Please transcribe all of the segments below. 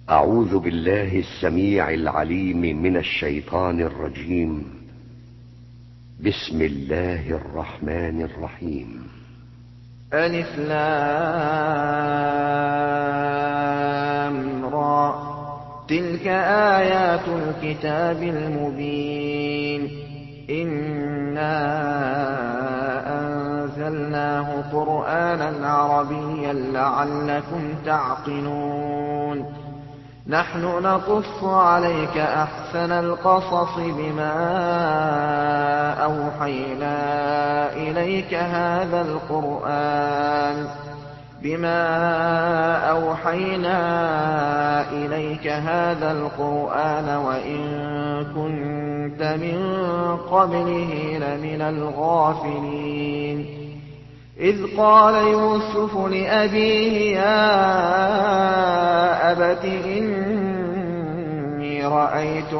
أعوذ بالله السميع العليم من الشيطان الرجيم. بسم الله الرحمن الرحيم. ألف لام را، تلك آيات الكتاب المبين. إنا أنزلناه قرآنا عربيا لعلكم تعقلون. نحن نقص عليك أحسن القصص بما أوحينا إليك هذا القرآن وإن كنت من قبله لمن الغافلين. إذ قال يوسف لأبيه يا أبت إني رأيت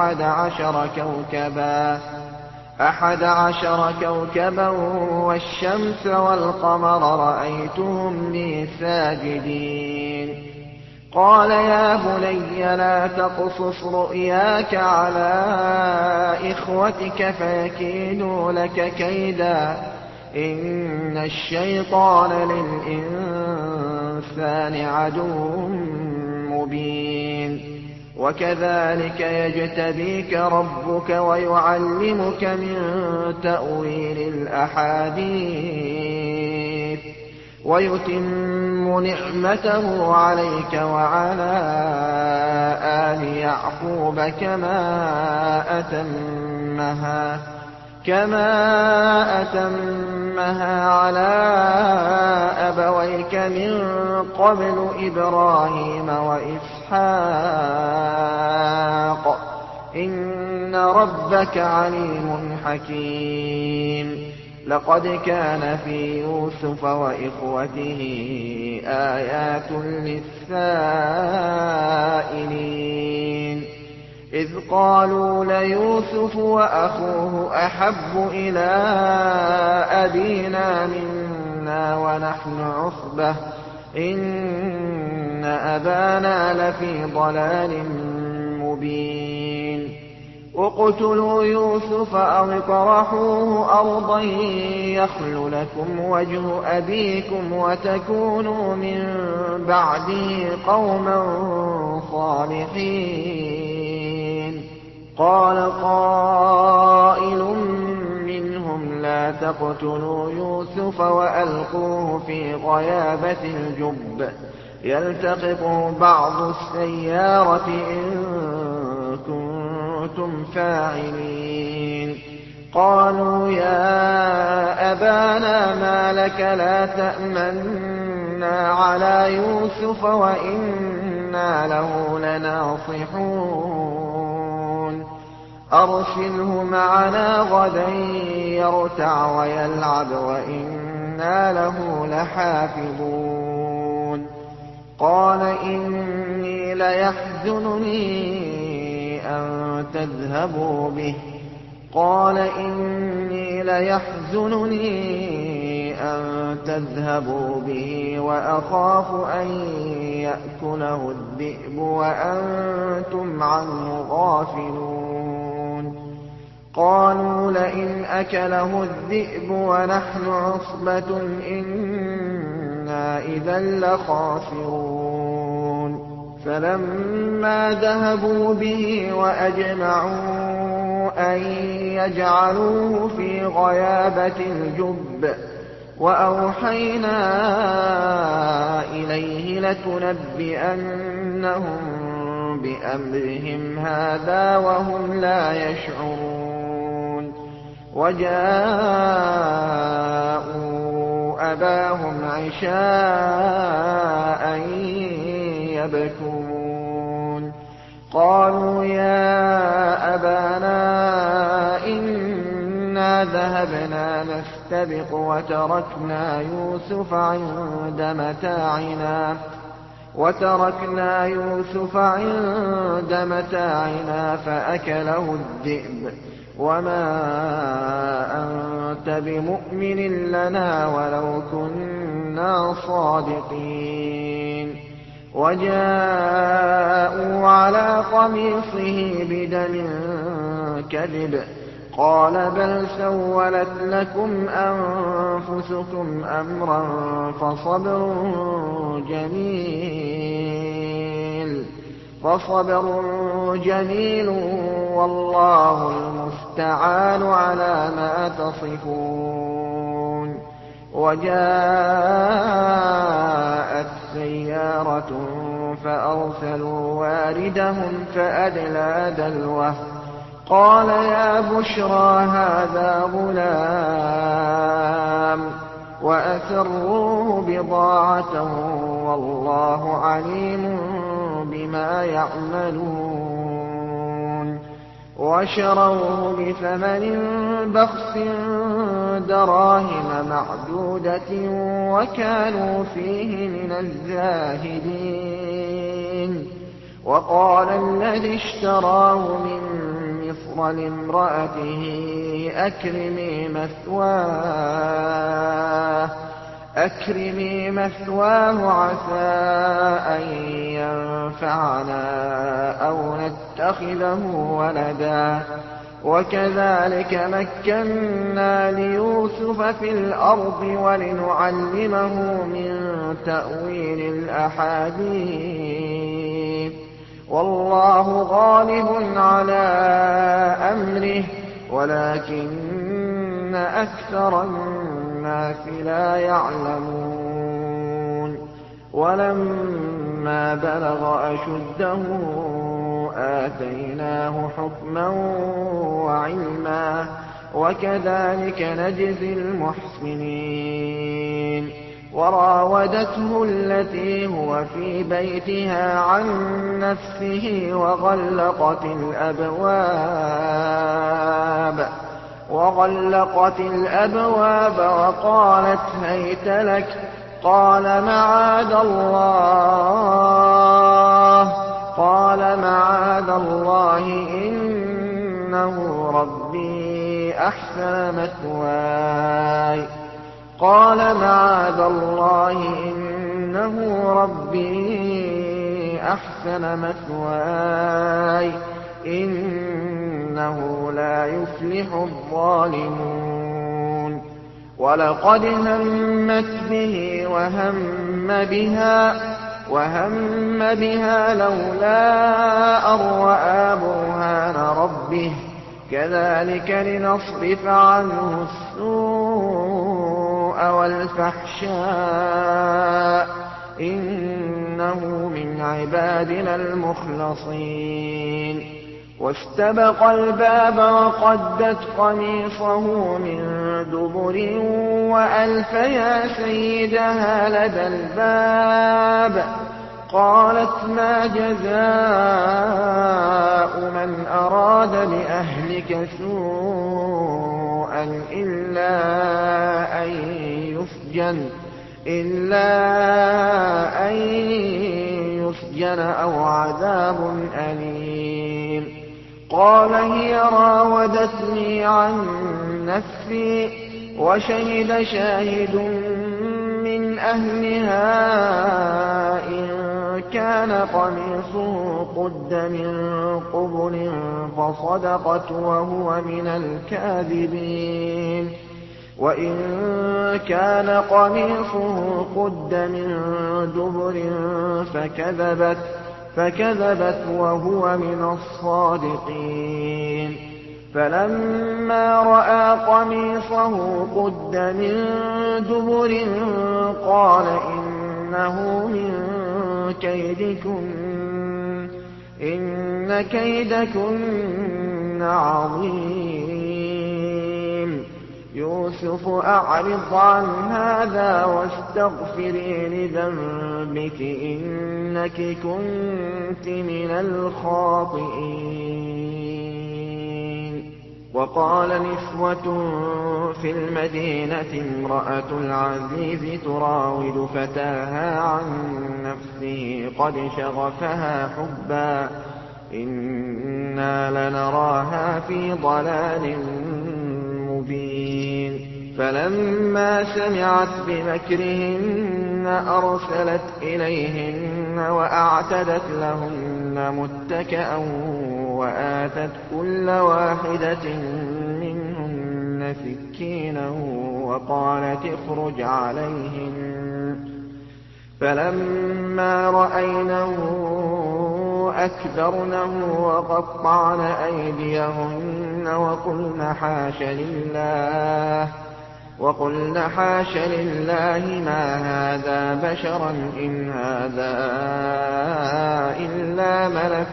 أحد عشر كوكبا والشمس والقمر رأيتهم لي ساجدين. قال يا بني لا تقصص رؤياك على إخوتك فيكيدوا لك كيدا، إن الشيطان للإنسان عدو مبين. وكذلك يجتبيك ربك ويعلمك من تأويل الأحاديث ويتم نعمته عليك وعلى آل يعقوب كما أتمها على أبويك من قبل إبراهيم وإسحاق، إن ربك عليم حكيم. لقد كان في يوسف وإخوته آيات للسائلين، إذ قالوا ليوسف وأخوه أحب إلى أبينا منا ونحن عصبة إن أبانا لفي ضلال مبين. اقتلوا يوسف أو اطرحوه أرضا يخل لكم وجه أبيكم وتكونوا من بعده قوما صالحين. قال قائل منهم لا تقتلوا يوسف وألقوه في غيابة الجب يلتقطه بعض السيارة إن كنتم فاعلين. قالوا يا أبانا ما لك لا تأمنا على يوسف وإنا له لناصحون. أرسله معنا غدا يرتع ويلعب وإنا له لحافظون. قال إني ليحزنني أن تذهبوا به وأخاف أن يأكله الذئب وأنتم عنه غافلون. قالوا لئن أكله الذئب ونحن عصبة إنا إذا لخاسرون. فلما ذهبوا به وأجمعوا أن يجعلوه في غيابة الجب وأوحينا إليه لتنبئنهم بأمرهم هذا وهم لا يشعرون. وجاءوا أباهم عشاء يبكون. قالوا يا أبانا إنا ذهبنا نستبق وتركنا يوسف عند متاعنا فأكله الذئب وما أنت بمؤمن لنا ولو كنا صادقين. وجاءوا على قميصه بدم كذب قال بل سولت لكم أنفسكم أمرا فصبر جميل والله المستعان على ما تصفون. وجاءت سيارة فأرسلوا واردهم فأدلى دلوه قال يا بشرى هذا غلام وأسروه بضاعة والله عليم بما يعملون. وشروه بثمن بخس دراهم معدودة وكانوا فيه من الزاهدين. وقال الذي اشتراه من مصر لامرأته أكرمي مثواه عسى أن ينفعنا أو نتخذه ولدا. وكذلك مكنا ليوسف في الأرض ولنعلمه من تأويل الأحاديث والله غالب على أمره ولكن أكثر الناس لا يعلمون. ولما بلغ أشده آتيناه حكما وعلما وكذلك نجزي المحسنين. وراودته التي هو في بيتها عن نفسه وغلقت الأبواب وقالت هيت لك قال معاذ الله إنه ربي أحسن مثواي إنه لا يفلح الظالمون. ولقد همت به وهم بها لولا أن رأى برهان ربه كذلك لنصرف عنه السوء والفحشاء إنه من عبادنا المخلصين. واستبق الباب وقدت قميصه من دبر وألف يا سيدها لدى الباب قالت ما جزاء من أراد بأهلك سوءا إلا أن يسجن أو عذاب أليم. قال هي راودتني عن نفسي وشهد شاهد من أهلها إن كان قميصه قد من قبل فصدقت وهو من الكاذبين وإن كان قميصه قد من دبر فكذبت وهو من الصادقين. فلما رأى قميصه قد من دبر قال إنه من كيدكن إن كيدكن عظيم. يوسف أعرض عن هذا واستغفري لذنبك إنك كنت من الخاطئين. وقال نسوة في المدينة امرأة العزيز تراود فتاها عن نفسه قد شغفها حبا إنا لنراها في ضلال مبين. فلما سمعت بمكرهن أرسلت إليهن وأعتدت لهن متكئا وآتت كل واحدة منهن سكينا وقالت اخرج عليهن فلما رأينه أكبرنه وقطعن أيديهن وقلن حاش لله ما هذا بشرا إن هذا إلا ملك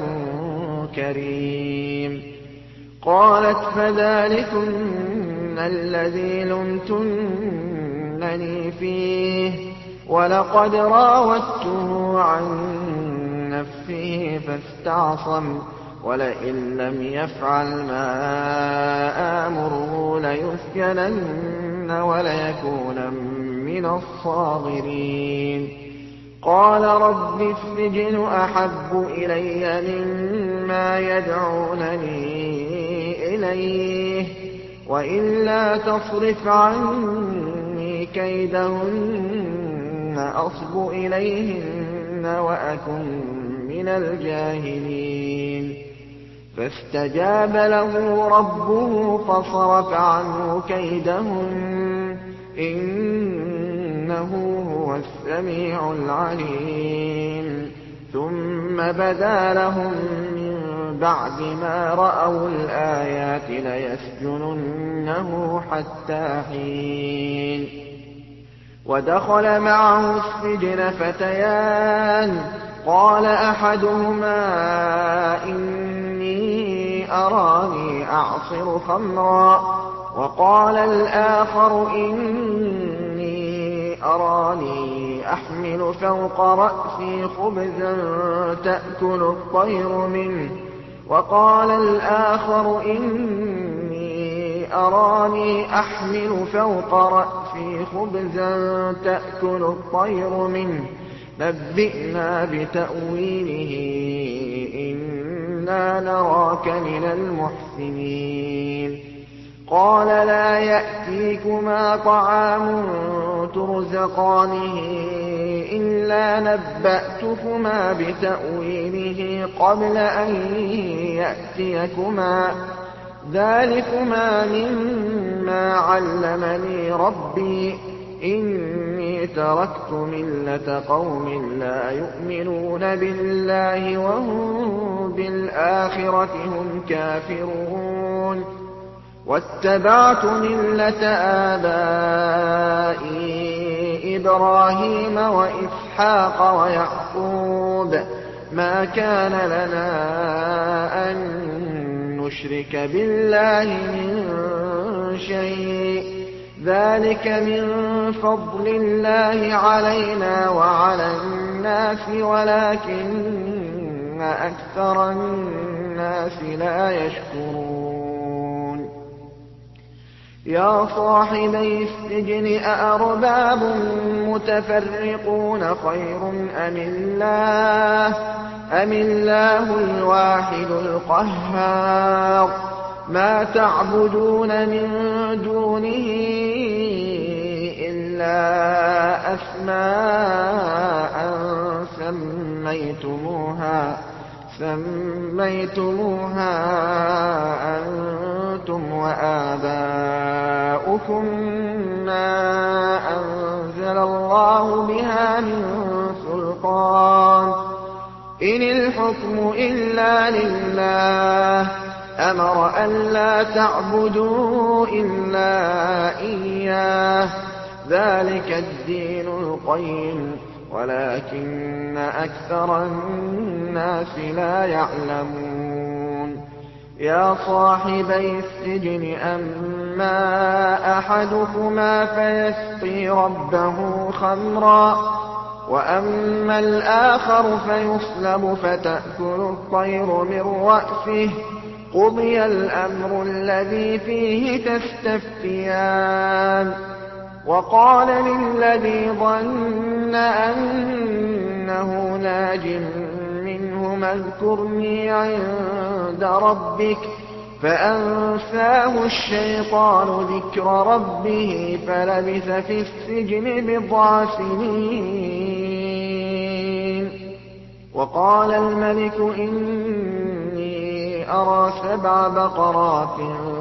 كريم. قالت فذلكن الذي لمتنني فيه ولقد راودته عن نفسه فاستعصم ولئن لم يفعل ما آمره ليسجنن وليكونا من الصاغرين. قال رب السجن أحب إلي مما يدعونني إليه وإلا تصرف عني كيدهن أصب إليهن وأكن من الجاهلين. فاستجاب له ربه فصرف عنه كيدهن إنه هو السميع العليم. ثم بدا لهم من بعد ما رأوا الآيات ليسجننه حتى حين. ودخل معه السجن فتيان قال أحدهما إني أراني أعصر خمرا وقال الآخر إني أراني أحمل فوق رأسي خبزا تأكل الطير منه وقال الآخر إني أراني أحمل فوق رأسي خبزا تأكل الطير منه نبئنا بتأويله إنا نراك من المحسنين. قال لا يأتيكما طعام ترزقانه إلا نبأتكما بتأويله قبل أن يأتيكما ذلكما مما علمني ربي إني تركت ملة قوم لا يؤمنون بالله وهم بالآخرة هم كافرون واتبعت ملة آبائي إبراهيم وإسحاق ويعقوب ما كان لنا أن نشرك بالله من شيء ذلك من فضل الله علينا وعلى الناس ولكن أكثر الناس لا يشكرون. يا صاحبي السجن أأرباب متفرقون خير أم الله الواحد القهار ما تعبدون من دونه إلا أسماء سميتموها أنتم وآباؤكم ما أنزل الله بها من سلطان إن الحكم إلا لله أمر ألا تعبدوا إلا إياه ذلك الدين القيم ولكن أكثر الناس لا يعلمون. يا صاحبي السجن أما أحدكما فيسقي ربه خمرا وأما الآخر فيصلب فتأكل الطير من رأسه قضي الأمر الذي فيه تستفتيان. وقال للذي ظن أنه ناج منهما اذكرني عند ربك فأنساه الشيطان ذكر ربه فلبث في السجن بضع سنين. وقال الملك إني أرى 7 بقرات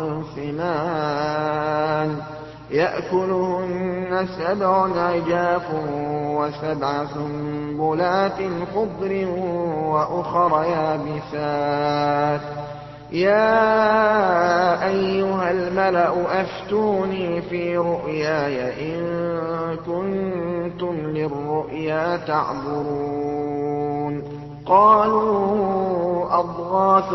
سمان يأكلهن 7 عجاف و7 سنبلات خضر وأخر يابسات. يا أيها الملأ أفتوني في رؤياي إن كنتم للرؤيا تعبرون. قالوا أضغاث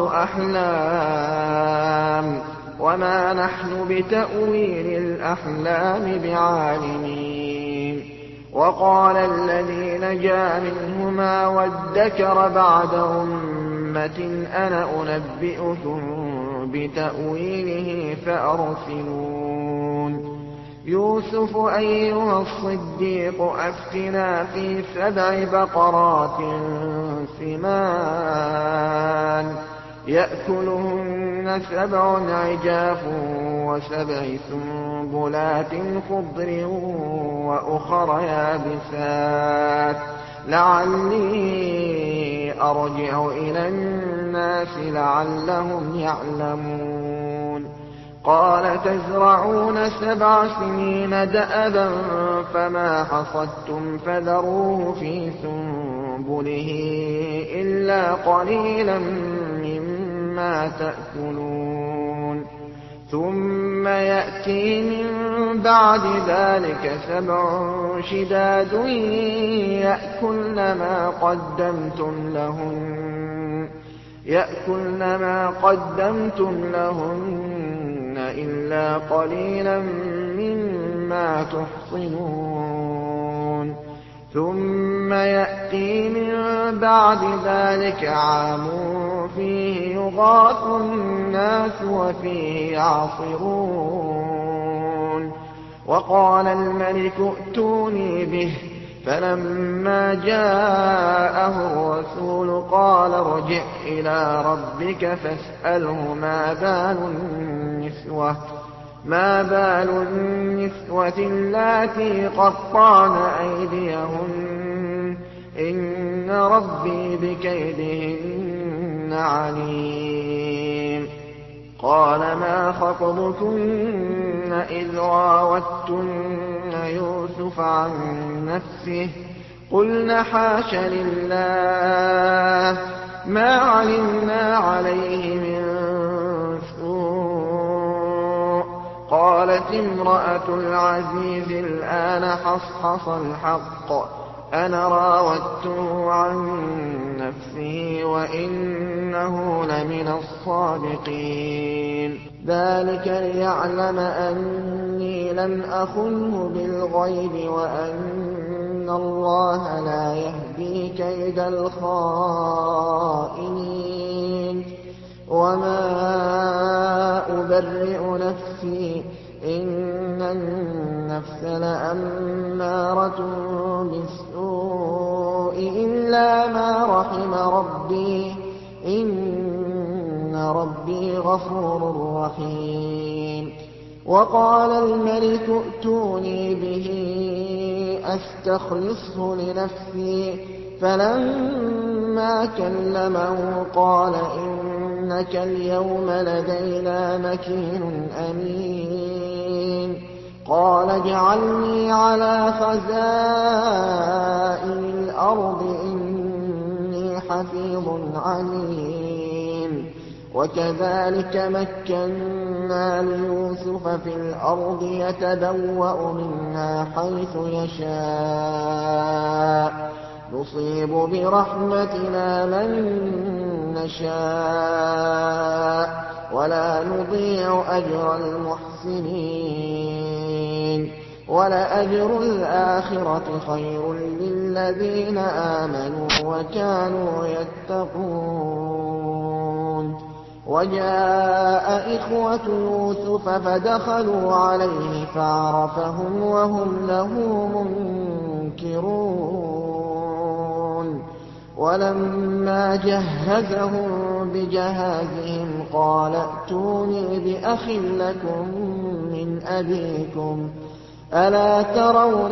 أحلام وما نحن بتأويل الأحلام بعالمين. وقال الذي نجا منهما وادكر بعد أمة أنا أنبئكم بتأويله فأرسلون. يوسف أيها الصديق أفتنا في 7 بقرات سمان يأكلهن 7 عجاف و7 سنبلات خضر وأخر يابسات لعلي أرجع إلى الناس لعلهم يعلمون. قال تزرعون 7 سنين دأبا فما حصدتم فذروه في سنبله إلا قليلا مما تأكلون. ثم يأتي من بعد ذلك 7 شداد يأكلن ما قدمتم لهن إلا قليلا مما تحصنون. ثم يأتي من بعد ذلك عام فيه يغاث الناس وفيه يعصرون. وقال الملك ائتوني به. فلما جاءه الرسول قال ارجع إلى ربك فاسأله ما بال النسوة اللاتي قطعن أيديهن إن ربي بكيدهن عليم. قال ما خطبكن إذ راوتن يوسف عن نفسه قلن حاش لله ما علمنا عليه من سوء. قالت امرأة العزيز الآن حصحص الحق أنا راودته عن نفسه وإنه لمن الصادقين. ذلك ليعلم أني لم أخنه بالغيب وأن الله لا يهدي كيد الخائنين. وما أبرئ نفسي إن النفس لأمارة بالسوء إلا ما رحم ربي إن ربي غفور رحيم. وقال الملك ائتوني به أستخلصه لنفسي. فلما كلمه قال إنك اليوم لدينا مكين أمين. قال اجعلني على خزائن الأرض إني حفيظ عليم. وكذلك مكنا ليوسف في الأرض يتبوأ منها حيث يشاء نصيب برحمتنا من نشاء ولا نضيع أجر المحسنين. ولأجر الآخرة خير للذين آمنوا وكانوا يتقون. وجاء إخوة يوسف فدخلوا عليه فعرفهم وهم له منكرون. ولما جهزهم بجهازهم قال ائتوني بأخ لكم من أبيكم ألا ترون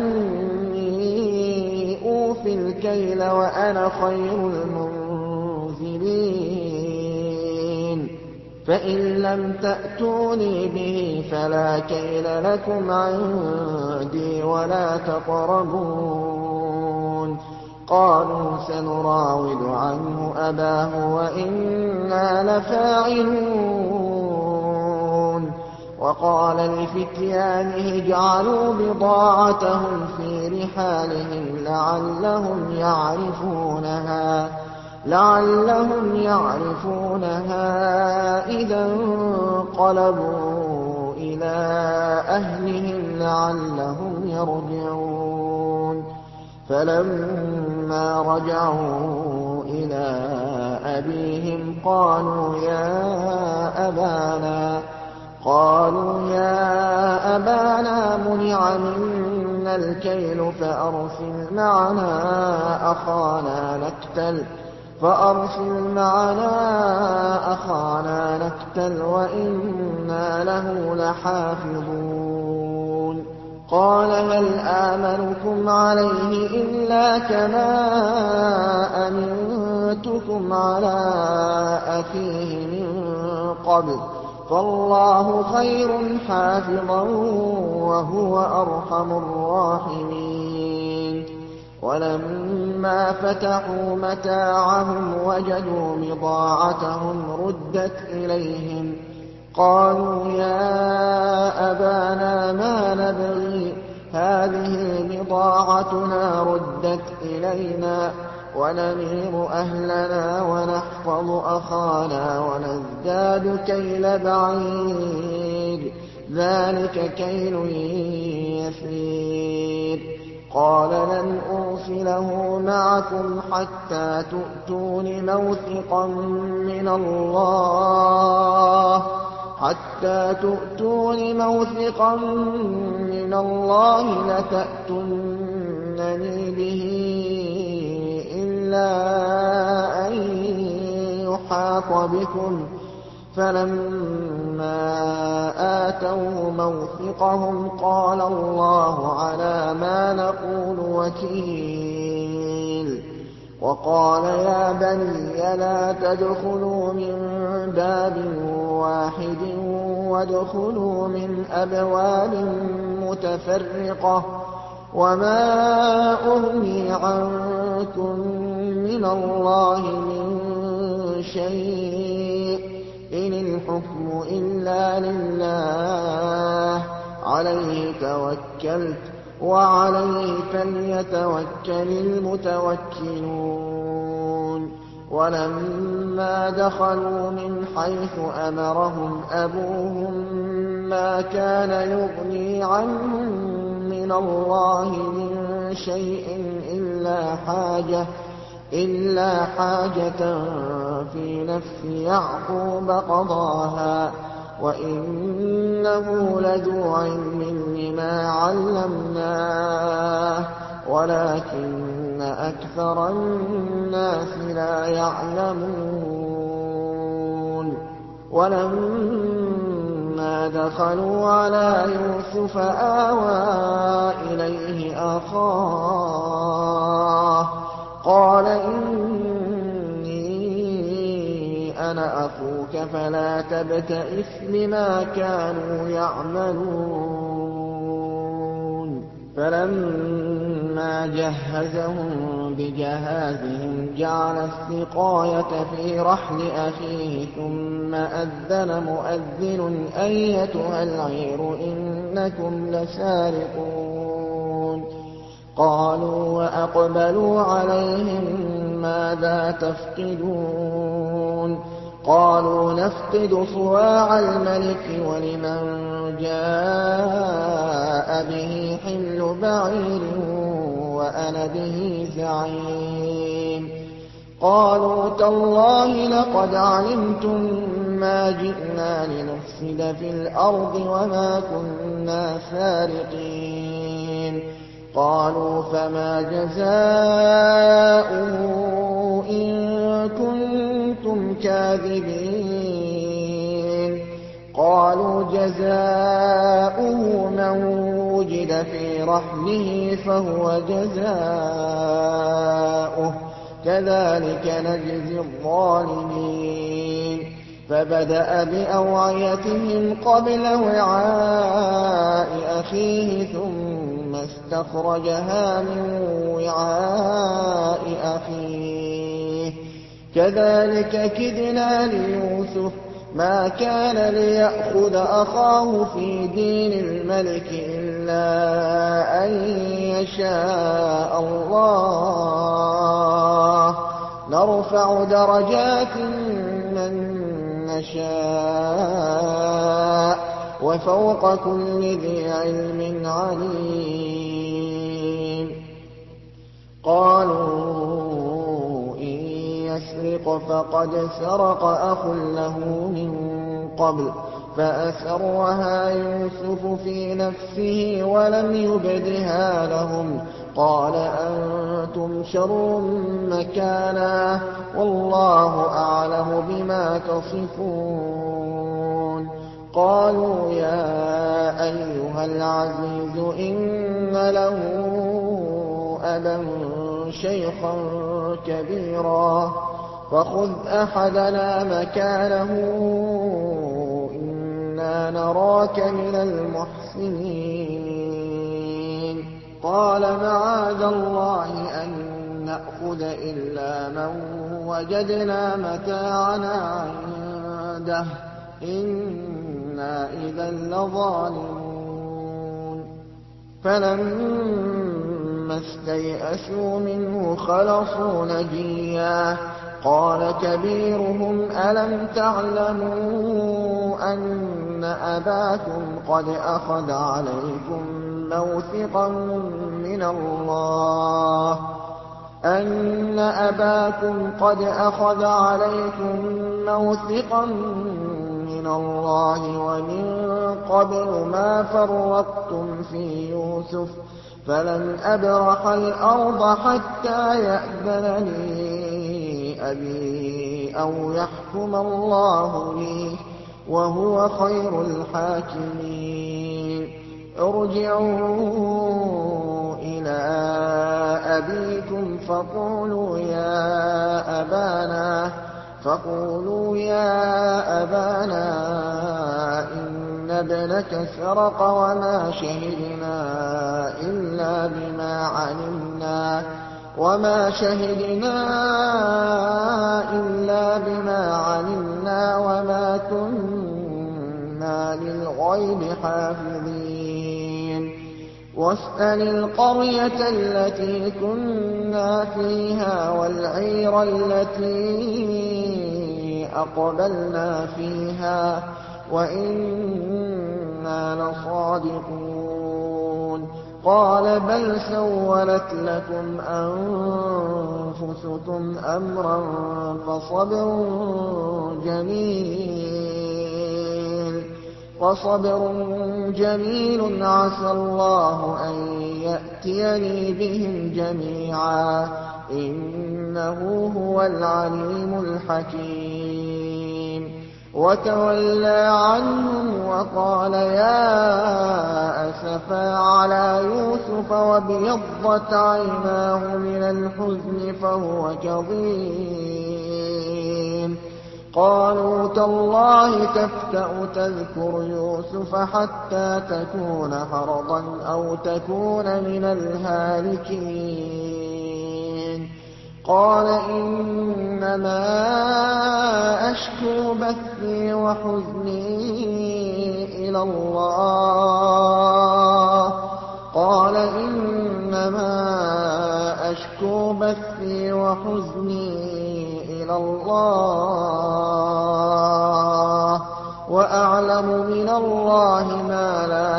أني أوفي الكيل وأنا خير المنزلين فإن لم تأتوني به فلا كيل لكم عندي ولا تقربون قالوا سنراود عنه أباه وإنا لفاعلون وقال لفتيانه اجعلوا بضاعتهم في رحالهم لعلهم يعرفونها إذا انقلبوا إلى أهلهم لعلهم يرجعون فلما رجعوا إلى أبيهم قالوا يا أبانا منع منا الكيل فأرسل معنا أخانا نكتل وإنا له لحافظون قال هل آمنكم عليه إلا كما أمنتكم على أخيه من قبل فالله خير حافظا وهو أرحم الراحمين ولما فتحوا متاعهم وجدوا بضاعتهم ردت إليهم قالوا يا أبانا ما نبغي هذه بضاعتنا ردت إلينا ونمير أهلنا ونحفظ أخانا ونزداد كيل بعير ذلك كيل يسير قال لن أرسله معكم حتى تؤتون موثقا من الله لتأتونني به إلا أن يحاط بكم فلما آتوه موثقهم قال الله على ما نقول وكيل وقال يا بني لا تدخلوا من باب واحد وادخلوا من أبواب متفرقة وما أغني عنكم من الله من شيء إن الحكم إلا لله عليه توكلت وعليه فليتوكل المتوكلون ولما دخلوا من حيث أمرهم أبوهم ما كان يغني عنهم من الله من شيء إلا حاجة في نفس يعقوب قضاها وإنه لذو علم لما علمناه ولكن أكثر الناس لا يعلمون ولما دخلوا على يوسف آوى إليه أخاه قال إني أنا أخوك فلا تبتئس بما كانوا يعملون فلما جهزهم بجهازهم جعل السقاية في رحل أخيه ثم أذن مؤذن أيتها العير إنكم لسارقون قالوا وأقبلوا عليهم ماذا تفقدون قالوا نفقد صواع الملك ولمن جاء به حمل بعير وأنا به زعيم قالوا تالله لقد علمتم ما جئنا لنفسد في الأرض وما كنا سارقين قالوا فما جزاؤه إن كنتم كاذبين قالوا جزاؤه من وجد في رحله فهو جزاؤه كذلك نجزي الظالمين فبدأ بأوعيتهم قبل وعاء أخيه ثم استخرجها من وعاء أخيه كذلك كدنا ليوسف ما كان ليأخذ أخاه في دين الملك إلا أن يشاء الله نرفع درجات من نشاء وفوق كل ذي علم عليم قالوا إن يسرق فقد سرق أخ له من قبل فأسرها يوسف في نفسه ولم يبدها لهم قال أنتم شر مكانا والله أعلم بما تصفون قالوا يا أيها العزيز إن له أبا شيخا كبيرا فخذ أحدنا مكانه إنا نراك من المحسنين قال معاذ الله أن نأخذ إلا من وجدنا متاعنا عنده إنا إذا لظالمون فلما استيئسوا منه خلصوا نجيا قال كبيرهم ألم تعلموا أن أباكم قد أخذ عليكم موثقا من الله ومن قبل ما فرطتم في يوسف فلن أبرح الأرض حتى يأذن لي أبي أو يحكم الله لي وهو خير الحاكمين ارجعوا إلى أبيكم فقولوا يا أبانا إن ابنك سرق وما شهدنا إلا بما علمنا وما كنا للغيب حافظين واسأل القرية التي كنا فيها والعير التي أقبلنا فيها وإنا لصادقون قال بل سولت لكم أنفسكم أمرا فصبر جميل عسى الله أن يأتيني بهم جميعا إنه هو العليم الحكيم وتولى عنهم وقال يا أسفا على يوسف وابيضت عيناه من الحزن فهو كظيم قالوا تالله تفتأ تذكر يوسف حتى تكون حرضا أو تكون من الهالكين قال إنما أشكو بثي وحزني إلى الله وأعلم من الله ما لا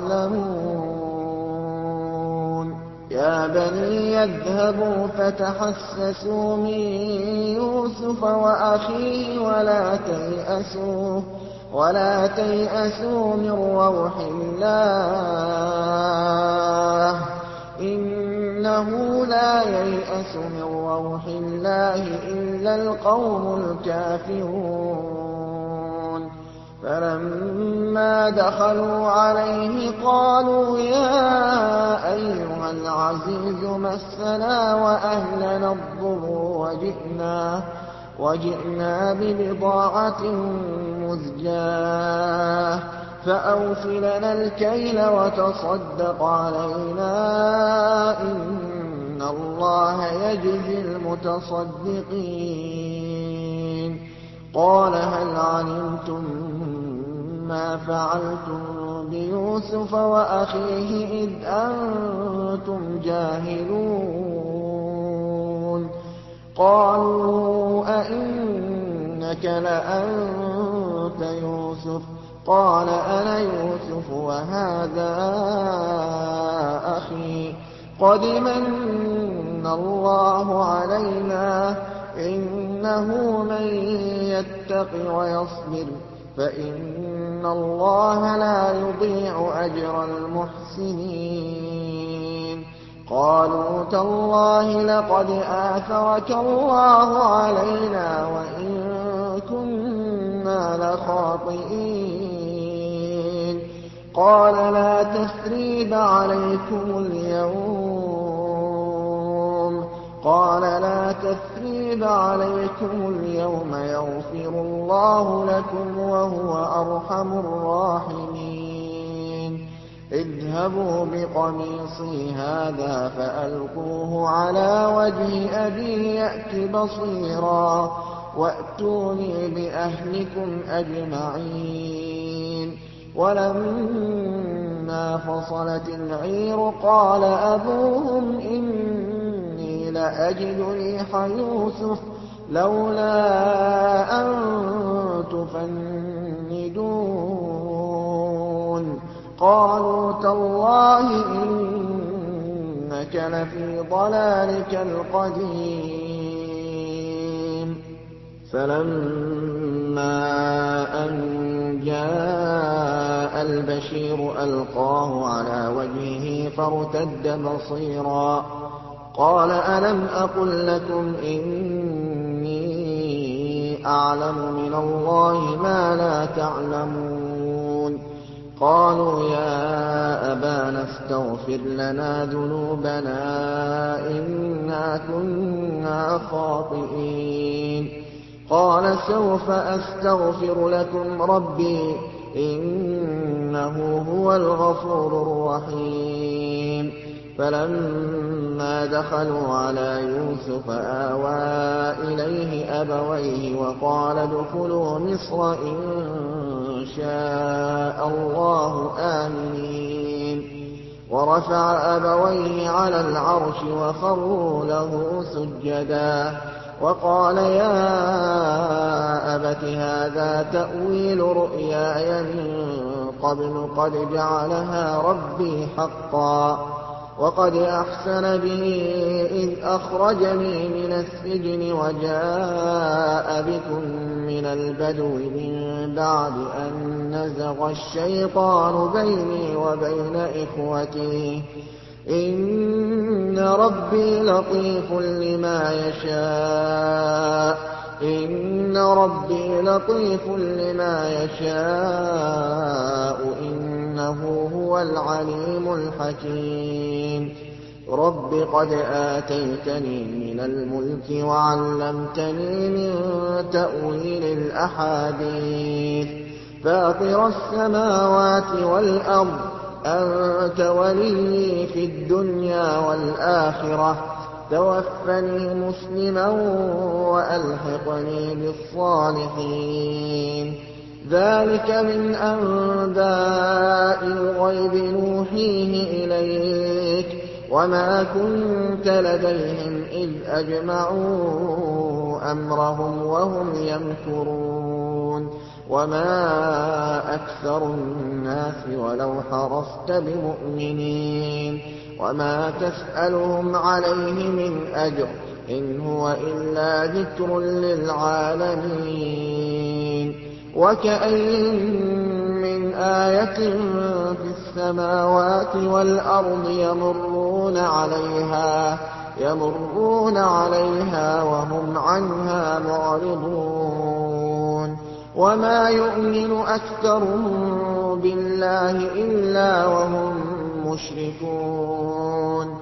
تعلمون يا بني يذهبوا فتحسسوا من يوسف وأخيه ولا تيأسوا من روح الله إنه لا ييأس من روح الله إلا القوم الكافرون فلما دخلوا عليه قالوا يا أيها العزيز مسنا وأهلنا الضر وجئنا ببضاعة مزجاة فأوف لنا الكيل وتصدق علينا إن الله يجزي المتصدقين قال هل علمتم ما فعلتم بيوسف وأخيه إذ أنتم جاهلون قالوا أئنك لأنت يوسف قال أنا يوسف وهذا أخي قد من الله علينا إنه من يتق ويصبر فإن الله لا يضيع أجر المحسنين قالوا تالله لقد آثرك الله علينا وإن كنا لخاطئين قال لا تثريب عليكم اليوم يغفر الله لكم وهو أرحم الراحمين اذهبوا بقميصي هذا فألقوه على وجه أبي يأت بصيرا وأتوني بأهلكم أجمعين ولما فصلت العير قال أبوهم إني لأجد ريح يوسف لولا أن تفندون قالوا تالله إنك لفي ضلالك القديم فلما أن جاء البشير ألقاه على وجهه فارتد بصيرا قال ألم أقل لكم إني أعلم من الله ما لا تعلمون قالوا يا أبانا استغفر لنا ذنوبنا إنا كنا خاطئين قال سوف أستغفر لكم ربي إنه هو الغفور الرحيم فلما دخلوا على يوسف آوى إليه أبويه وقال ادخلوا مصر إن شاء الله آمنين ورفع أبويه على العرش وخروا له سجدا وقال يا أبت هذا تأويل رؤياي من قبل قد جعلها ربي حقا وقد أحسن بي إذ أخرجني من السجن وجاء بكم من البدو من بعد أن نزغ الشيطان بيني وبين إخوتي إن ربي لطيف لما يشاء إنه هو العليم الحكيم رب قد آتيتني من الملك وعلمتني من تأويل الأحاديث فاطر السماوات والأرض أنت ولي في الدنيا والآخرة توفني مسلما وألحقني بالصالحين ذلك من أنباء الغيب نوحيه إليك وما كنت لديهم إذ أجمعوا أمرهم وهم يمكرون وما أكثر الناس ولو حرصت بمؤمنين وما تسألهم عليه من أجر إن هو إلا ذكر للعالمين وكأين من آية في السماوات والأرض يمرون عليها وهم عنها معرضون وما يؤمن أكثرهم بالله إلا وهم مشركون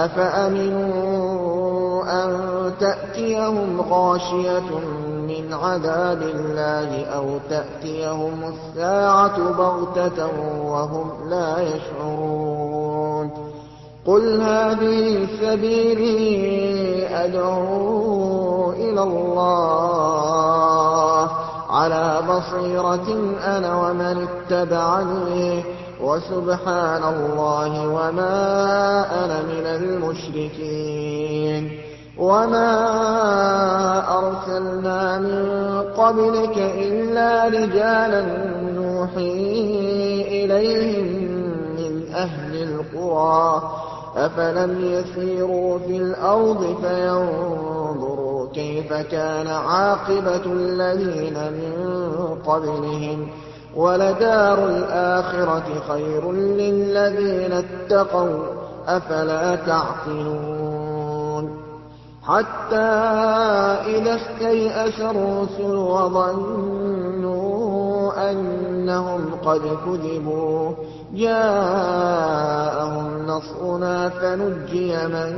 أفأمنوا أن تأتيهم غاشية من عذاب الله أو تأتيهم الساعة بغتة وهم لا يشعرون قل هذه سبيلي أدعو إلى الله على بصيرة أنا ومن اتبعني وسبحان الله وما أنا من المشركين وما أرسلنا من قبلك إلا رجالا نوحي إليهم من أهل القرى أفلم يسيروا في الأرض فينظروا كيف كان عاقبة الذين من قبلهم ولدار الآخرة خير للذين اتقوا أفلا تعقلون حتى إذا استيأس الرسل وظنوا أنهم قد كذبوا جاءهم نصرنا فنجي من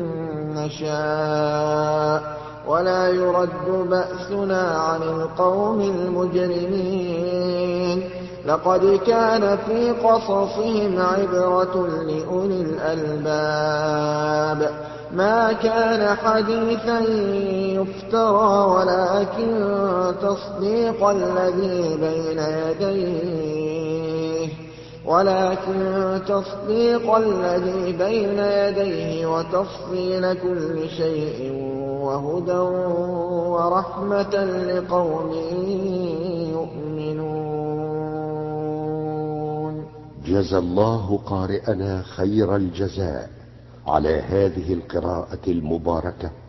نشاء ولا يرد بأسنا عن القوم المجرمين لقد كان في قصصهم عبرة لأولي الألباب ما كان حديثا يفترى ولكن تصديق الذي بين يديه وتفصيل كل شيء وهدى ورحمة لقوم يؤمنون. جزى الله قارئنا خير الجزاء على هذه القراءة المباركة